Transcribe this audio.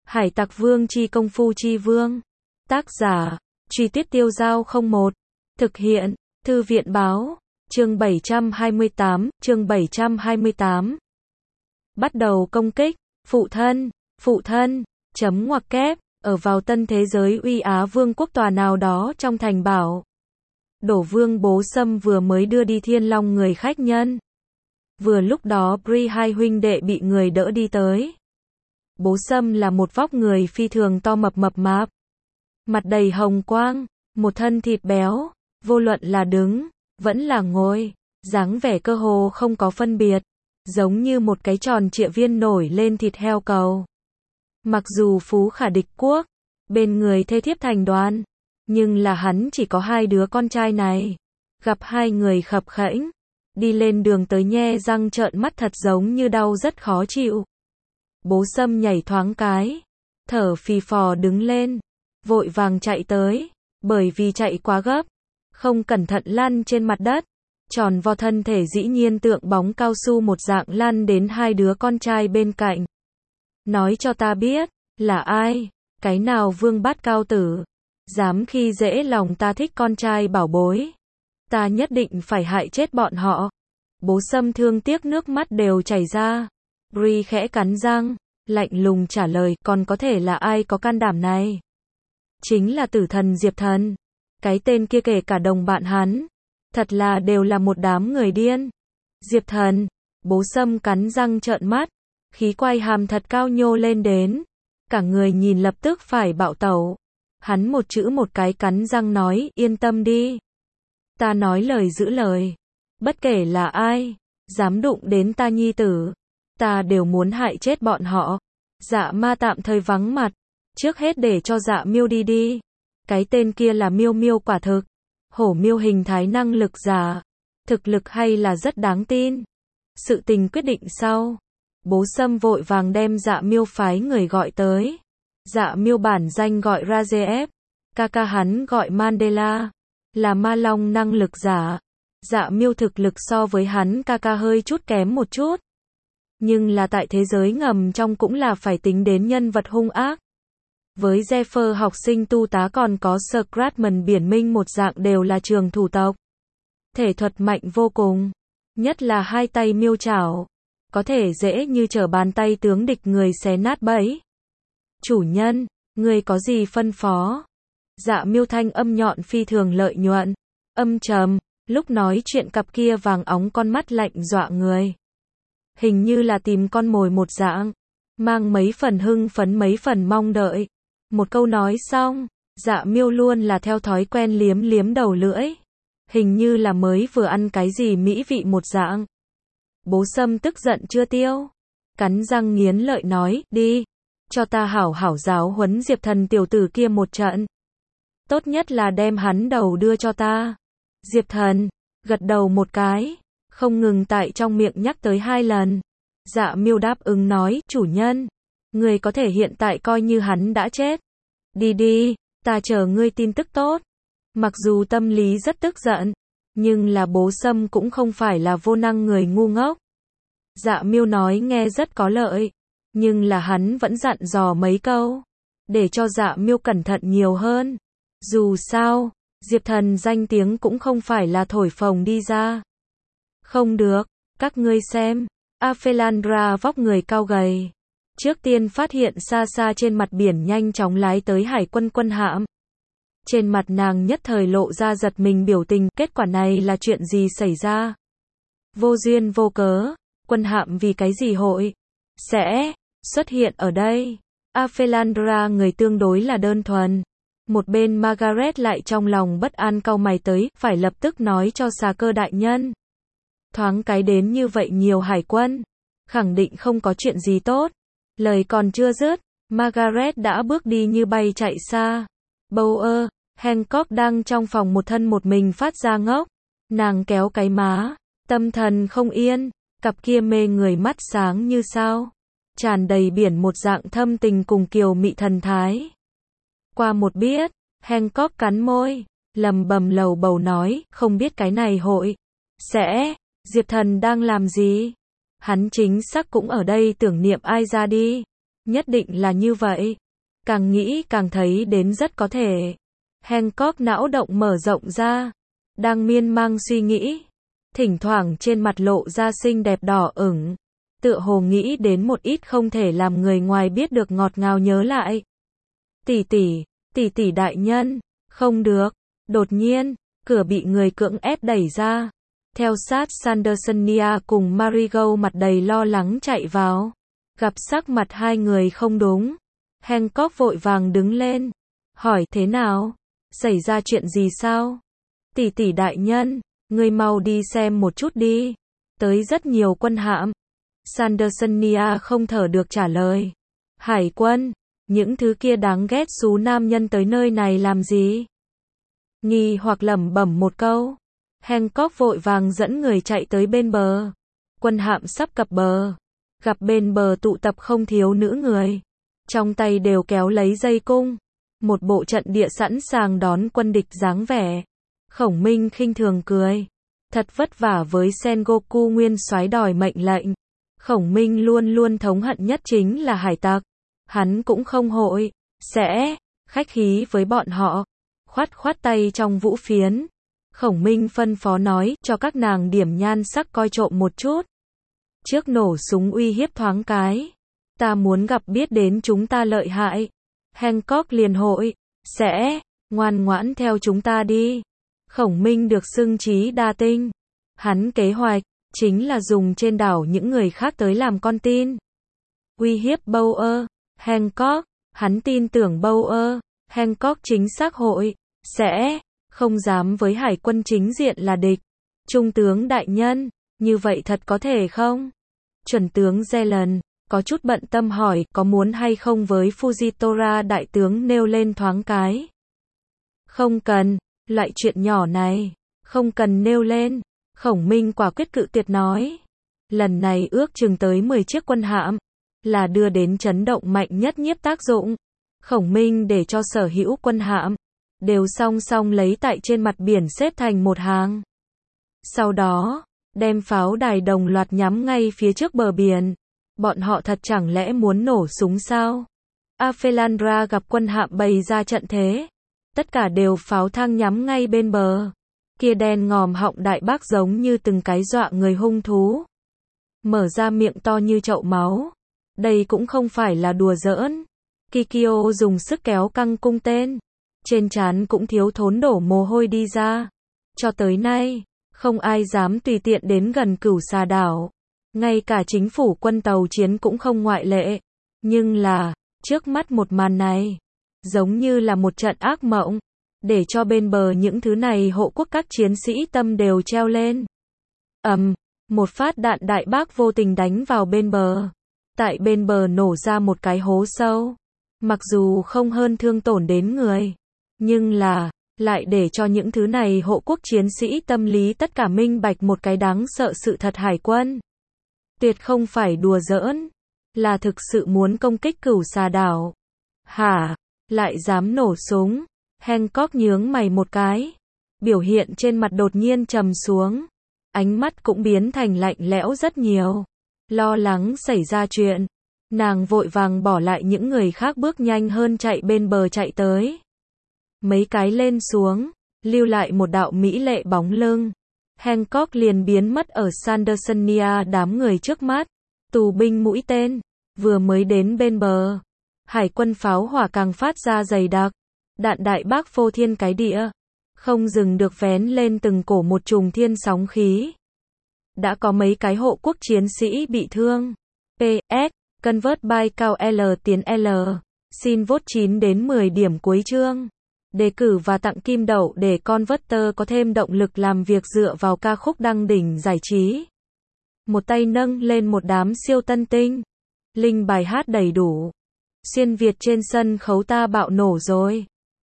Hải Tặc Vương chi công phu chi vương. Tác giả, Truy Tuyết Tiêu Dao 01. Thực hiện, Thư viện báo, chương 728. Bắt đầu công kích, phụ thân, chấm ngoặc kép, ở vào tân thế giới Uy Á Vương quốc tòa nào đó trong thành bảo. Đổ Vương Bố Sâm vừa mới đưa đi Thiên Long người khách nhân. Vừa lúc đó Bree hai huynh đệ bị người đỡ đi tới. Bố Sâm là một vóc người phi thường to mập mạp. Mặt đầy hồng quang, một thân thịt béo, vô luận là đứng, vẫn là ngồi, dáng vẻ cơ hồ không có phân biệt, giống như một cái tròn trịa viên nổi lên thịt heo cầu. Mặc dù phú khả địch quốc, bên người thê thiếp thành đoàn, nhưng là hắn chỉ có hai đứa con trai này. Gặp hai người khập khẽnh, đi lên đường tới nhe răng trợn mắt thật giống như đau rất khó chịu. Bố Sâm nhảy thoáng cái, thở phì phò đứng lên, vội vàng chạy tới, bởi vì chạy quá gấp, không cẩn thận lăn trên mặt đất, tròn vo thân thể dĩ nhiên tượng bóng cao su một dạng lăn đến hai đứa con trai bên cạnh. Nói cho ta biết, là ai, cái nào vương bát cao tử, dám khi dễ lòng ta thích con trai bảo bối. Ta nhất định phải hại chết bọn họ. Bố Sâm thương tiếc nước mắt đều chảy ra. Bree khẽ cắn răng, lạnh lùng trả lời, còn có thể là ai có can đảm này? Chính là tử thần Diệp Thần. Cái tên kia kể cả đồng bạn hắn, thật là đều là một đám người điên. Diệp Thần, Bố Sâm cắn răng trợn mắt, khí quay hàm thật cao nhô lên đến, cả người nhìn lập tức phải bạo tẩu. Hắn một chữ một cái cắn răng nói, yên tâm đi. Ta nói lời giữ lời. Bất kể là ai, dám đụng đến ta nhi tử, ta đều muốn hại chết bọn họ. Dạ Ma tạm thời vắng mặt, trước hết để cho Dạ Miêu đi. Cái tên kia là Miêu quả thực. Hổ miêu hình thái năng lực giả. Thực lực hay là rất đáng tin. Sự tình quyết định sau. Bố Sâm vội vàng đem Dạ Miêu phái người gọi tới. Dạ Miêu bản danh gọi Rajeev, ca hắn gọi Mandela, là ma long năng lực giả. Dạ Miêu thực lực so với hắn ca hơi chút kém một chút, nhưng là tại thế giới ngầm trong cũng là phải tính đến nhân vật hung ác. Với Zephyr học sinh tu tá còn có Scratman biển minh một dạng đều là trường thủ tộc. Thể thuật mạnh vô cùng, nhất là hai tay miêu chảo, có thể dễ như trở bàn tay tướng địch người xé nát bẫy. Chủ nhân, người có gì phân phó? Dạ Miêu thanh âm nhọn phi thường lợi nhuận, âm trầm, lúc nói chuyện cặp kia vàng óng con mắt lạnh dọa người. Hình như là tìm con mồi một dạng, mang mấy phần hưng phấn mấy phần mong đợi. Một câu nói xong, Dạ Miêu luôn là theo thói quen liếm đầu lưỡi. Hình như là mới vừa ăn cái gì mỹ vị một dạng. Bố Sâm tức giận chưa tiêu, cắn răng nghiến lợi nói, đi, cho ta hảo giáo huấn Diệp Thần tiểu tử kia một trận. Tốt nhất là đem hắn đầu đưa cho ta. Diệp Thần gật đầu một cái, không ngừng tại trong miệng nhắc tới 2 lần. Dạ Miêu đáp ứng nói, chủ nhân, người có thể hiện tại coi như hắn đã chết. Đi, ta chờ ngươi tin tức tốt. Mặc dù tâm lý rất tức giận, nhưng là Bố Sâm cũng không phải là vô năng người ngu ngốc. Dạ Miêu nói nghe rất có lợi, nhưng là hắn vẫn dặn dò mấy câu, để cho Dạ Miêu cẩn thận nhiều hơn. Dù sao, Diệp Thần danh tiếng cũng không phải là thổi phồng đi ra. Không được, các ngươi xem, Aphelandra vóc người cao gầy, trước tiên phát hiện xa trên mặt biển nhanh chóng lái tới hải quân hạm. Trên mặt nàng nhất thời lộ ra giật mình biểu tình, kết quả này là chuyện gì xảy ra? Vô duyên vô cớ, quân hạm vì cái gì hội sẽ xuất hiện ở đây? Aphelandra người tương đối là đơn thuần. Một bên Margaret lại trong lòng bất an cau mày tới, phải lập tức nói cho xà cơ đại nhân. Thoáng cái đến như vậy nhiều hải quân, khẳng định không có chuyện gì tốt. Lời còn chưa dứt, Margaret đã bước đi như bay chạy xa. Bower, Hancock đang trong phòng một thân một mình phát ra ngốc. Nàng kéo cái má, tâm thần không yên, cặp kia mê người mắt sáng như sao, tràn đầy biển một dạng thâm tình cùng kiều mị thần thái. Qua một biết, Hancock cắn môi, lầm bầm lầu bầu nói, không biết cái này hội sẽ, Diệp Thần đang làm gì? Hắn chính xác cũng ở đây tưởng niệm ai ra đi. Nhất định là như vậy. Càng nghĩ càng thấy đến rất có thể. Hancock não động mở rộng ra. Đang miên man suy nghĩ. Thỉnh thoảng trên mặt lộ ra xinh đẹp đỏ ửng. Tựa hồ nghĩ đến một ít không thể làm người ngoài biết được ngọt ngào nhớ lại. Tỷ tỷ đại nhân. Không được. Đột nhiên, cửa bị người cưỡng ép đẩy ra. Theo sát Sandersonia cùng Marigold mặt đầy lo lắng chạy vào. Gặp sắc mặt hai người không đúng. Hancock vội vàng đứng lên. Hỏi thế nào? Xảy ra chuyện gì sao? Tỷ đại nhân, ngươi mau đi xem một chút đi. Tới rất nhiều quân hạm. Sandersonia không thở được trả lời. Hải quân, những thứ kia đáng ghét xú nam nhân tới nơi này làm gì? Nghi hoặc lẩm bẩm một câu. Hancock vội vàng dẫn người chạy tới bên bờ. Quân hạm sắp cập bờ. Gặp bên bờ tụ tập không thiếu nữ người. Trong tay đều kéo lấy dây cung. Một bộ trận địa sẵn sàng đón quân địch dáng vẻ. Khổng Minh khinh thường cười. Thật vất vả với Sengoku nguyên soái đòi mệnh lệnh. Khổng Minh luôn luôn thống hận nhất chính là hải tặc. Hắn cũng không hội, sẽ, khách khí với bọn họ. Khoát tay trong vũ phiến. Khổng Minh phân phó nói cho các nàng điểm nhan sắc coi trộm một chút. Trước nổ súng uy hiếp thoáng cái. Ta muốn gặp biết đến chúng ta lợi hại. Hancock liền hội, sẽ, ngoan ngoãn theo chúng ta đi. Khổng Minh được xưng trí đa tinh. Hắn kế hoạch, chính là dùng trên đảo những người khác tới làm con tin. Uy hiếp Bauer, Hancock, hắn tin tưởng Bauer, Hancock chính xác hội, sẽ, không dám với hải quân chính diện là địch. Trung tướng đại nhân, như vậy thật có thể không? Chuẩn tướng Zeland, có chút bận tâm hỏi có muốn hay không với Fujitora đại tướng nêu lên thoáng cái. Không cần, loại chuyện nhỏ này, không cần nêu lên. Khổng Minh quả quyết cự tuyệt nói. Lần này ước chừng tới 10 chiếc quân hạm, là đưa đến chấn động mạnh nhất nhiếp tác dụng. Khổng Minh để cho sở hữu quân hạm, đều song song lấy tại trên mặt biển xếp thành một hàng. Sau đó, đem pháo đài đồng loạt nhắm ngay phía trước bờ biển. Bọn họ thật chẳng lẽ muốn nổ súng sao? Afelandra gặp quân hạm bày ra trận thế. Tất cả đều pháo thang nhắm ngay bên bờ. Kia đen ngòm họng đại bác giống như từng cái dọa người hung thú. Mở ra miệng to như chậu máu. Đây cũng không phải là đùa giỡn. Kikyo dùng sức kéo căng cung tên. Trên trán cũng thiếu thốn đổ mồ hôi đi ra. Cho tới nay, không ai dám tùy tiện đến gần Cửu Xà đảo. Ngay cả chính phủ quân tàu chiến cũng không ngoại lệ. Nhưng là, trước mắt một màn này, giống như là một trận ác mộng. Để cho bên bờ những thứ này hộ quốc các chiến sĩ tâm đều treo lên. Một phát đạn đại bác vô tình đánh vào bên bờ. Tại bên bờ nổ ra một cái hố sâu. Mặc dù không hơn thương tổn đến người. Nhưng là, lại để cho những thứ này hộ quốc chiến sĩ tâm lý tất cả minh bạch một cái đáng sợ sự thật hải quân. Tuyệt không phải đùa giỡn. Là thực sự muốn công kích Cửu Xà đảo. Hả? Lại dám nổ súng? Hancock nhướng mày một cái. Biểu hiện trên mặt đột nhiên trầm xuống. Ánh mắt cũng biến thành lạnh lẽo rất nhiều. Lo lắng xảy ra chuyện. Nàng vội vàng bỏ lại những người khác bước nhanh hơn chạy bên bờ chạy tới. Mấy cái lên xuống. Lưu lại một đạo mỹ lệ bóng lưng. Hancock liền biến mất ở Sandersonia đám người trước mắt. Tù binh mũi tên. Vừa mới đến bên bờ. Hải quân pháo hỏa càng phát ra dày đặc. Đạn đại bác phô thiên cái địa. Không dừng được vén lên từng cổ một trùng thiên sóng khí. Đã có mấy cái hộ quốc chiến sĩ bị thương. PS, Convert by cao L tiến L. Xin vote 9 đến 10 điểm cuối chương. Đề cử và tặng kim đậu để Converter có thêm động lực làm việc dựa vào ca khúc đăng đỉnh giải trí. Một tay nâng lên một đám siêu tân tinh. Link bài hát đầy đủ. Xuyên Việt trên sân khấu ta bạo nổ rồi.